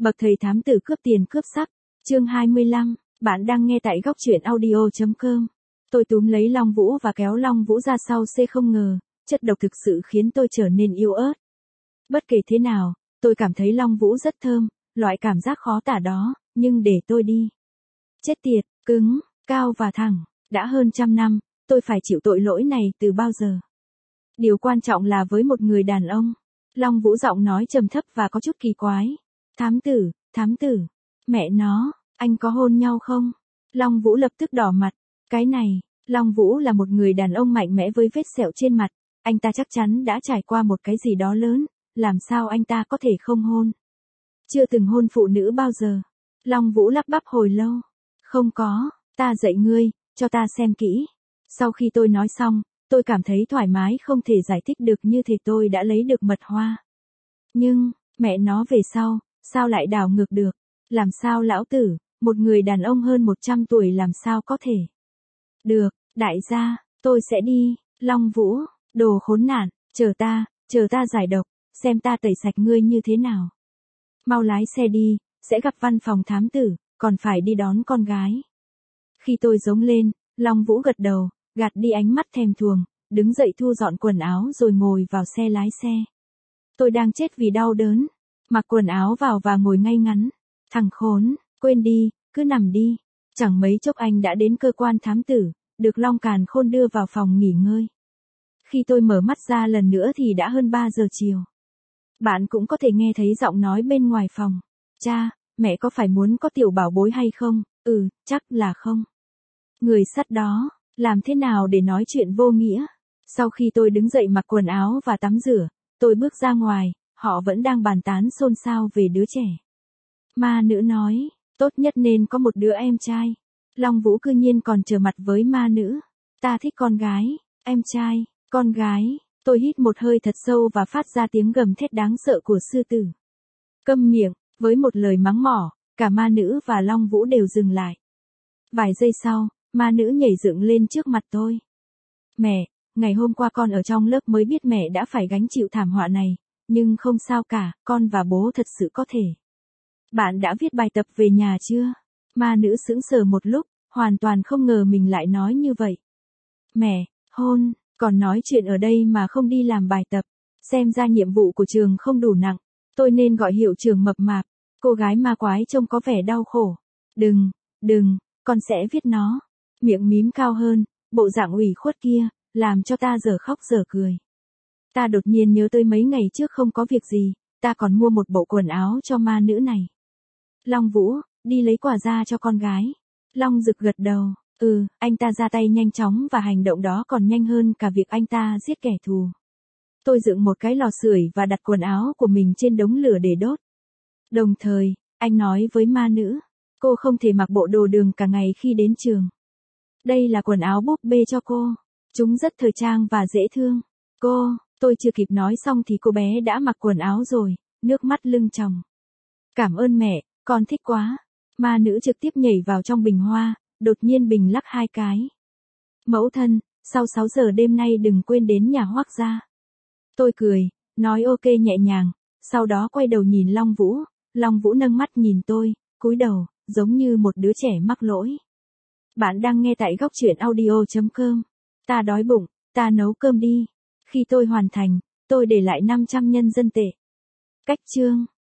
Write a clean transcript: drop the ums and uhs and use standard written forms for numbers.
Bậc thầy thám tử cướp tiền cướp sắc, chương 25, bạn đang nghe tại góc truyện audio.com. Tôi túm lấy Long Vũ và kéo Long Vũ ra sau xe, không ngờ, chất độc thực sự khiến tôi trở nên yếu ớt. Bất kể thế nào, tôi cảm thấy Long Vũ rất thơm, loại cảm giác khó tả đó, nhưng để tôi đi. Chết tiệt, cứng, cao và thẳng, đã hơn 100 năm, tôi phải chịu tội lỗi này từ bao giờ. Điều quan trọng là với một người đàn ông. Long Vũ giọng nói trầm thấp và có chút kỳ quái. Thám tử, mẹ nó, anh có hôn nhau không? Long Vũ lập tức đỏ mặt. Cái này, Long Vũ là một người đàn ông mạnh mẽ với vết sẹo trên mặt. Anh ta chắc chắn đã trải qua một cái gì đó lớn, làm sao anh ta có thể không hôn? Chưa từng hôn phụ nữ bao giờ. Long Vũ lắp bắp hồi lâu. Không có, ta dạy ngươi, cho ta xem kỹ. Sau khi tôi nói xong, tôi cảm thấy thoải mái không thể giải thích được, như thể tôi đã lấy được mật hoa. Nhưng, mẹ nó về sau, sao lại đảo ngược được? Làm sao lão tử, một người đàn ông hơn 100 tuổi làm sao có thể? Được, đại gia, tôi sẽ đi. Long Vũ, đồ khốn nạn, chờ ta giải độc, xem ta tẩy sạch ngươi như thế nào. Mau lái xe đi, sẽ gặp văn phòng thám tử, còn phải đi đón con gái. Khi tôi giống lên, Long Vũ gật đầu, gạt đi ánh mắt thèm thuồng, đứng dậy thu dọn quần áo rồi ngồi vào xe lái xe. Tôi đang chết vì đau đớn, mặc quần áo vào và ngồi ngay ngắn. Thằng khốn, quên đi, cứ nằm đi. Chẳng mấy chốc anh đã đến cơ quan thám tử, được Long Càn Khôn đưa vào phòng nghỉ ngơi. Khi tôi mở mắt ra lần nữa thì đã hơn 3 giờ chiều. Bạn cũng có thể nghe thấy giọng nói bên ngoài phòng. Cha, mẹ có phải muốn có tiểu bảo bối hay không? Chắc là không. Người sắt đó, làm thế nào để nói chuyện vô nghĩa? Sau khi tôi đứng dậy mặc quần áo và tắm rửa, tôi bước ra ngoài, họ vẫn đang bàn tán xôn xao về đứa trẻ. Ma nữ nói, tốt nhất nên có một đứa em trai. Long Vũ cư nhiên còn trở mặt với ma nữ. Ta thích con gái, em trai, con gái. Tôi hít một hơi thật sâu và phát ra tiếng gầm thét đáng sợ của sư tử. Câm miệng, với một lời mắng mỏ, cả ma nữ và Long Vũ đều dừng lại. Vài giây sau, ma nữ nhảy dựng lên trước mặt tôi. Mẹ, ngày hôm qua con ở trong lớp mới biết mẹ đã phải gánh chịu thảm họa này, nhưng không sao cả, con và bố thật sự có thể. Bạn đã viết bài tập về nhà chưa? Ma nữ sững sờ một lúc, hoàn toàn không ngờ mình lại nói như vậy. Mẹ, hôn, còn nói chuyện ở đây mà không đi làm bài tập, xem ra nhiệm vụ của trường không đủ nặng, tôi nên gọi hiệu trưởng mập mạp. Cô gái ma quái trông có vẻ đau khổ. Đừng, con sẽ viết nó. Miệng mím cao hơn, bộ dạng ủy khuất kia, làm cho ta giờ khóc giờ cười. Ta đột nhiên nhớ tới mấy ngày trước không có việc gì, ta còn mua một bộ quần áo cho ma nữ này. Long Vũ, đi lấy quà ra cho con gái. Long Dực gật đầu, anh ta ra tay nhanh chóng và hành động đó còn nhanh hơn cả việc anh ta giết kẻ thù. Tôi dựng một cái lò sưởi và đặt quần áo của mình trên đống lửa để đốt. Đồng thời, anh nói với ma nữ, cô không thể mặc bộ đồ đường cả ngày khi đến trường. Đây là quần áo búp bê cho cô. Chúng rất thời trang và dễ thương. Tôi chưa kịp nói xong thì cô bé đã mặc quần áo rồi, nước mắt lưng tròng. Cảm ơn mẹ, con thích quá. Ma nữ trực tiếp nhảy vào trong bình hoa, đột nhiên bình lắc 2 cái. Mẫu thân, sau 6 giờ đêm nay đừng quên đến nhà Hoắc gia. Tôi cười, nói ok nhẹ nhàng, sau đó quay đầu nhìn Long Vũ. Long Vũ nâng mắt nhìn tôi, cúi đầu, giống như một đứa trẻ mắc lỗi. Bạn đang nghe tại góc truyện audio.com. Ta đói bụng, ta nấu cơm đi. Khi tôi hoàn thành, tôi để lại 500 nhân dân tệ. Cách chương.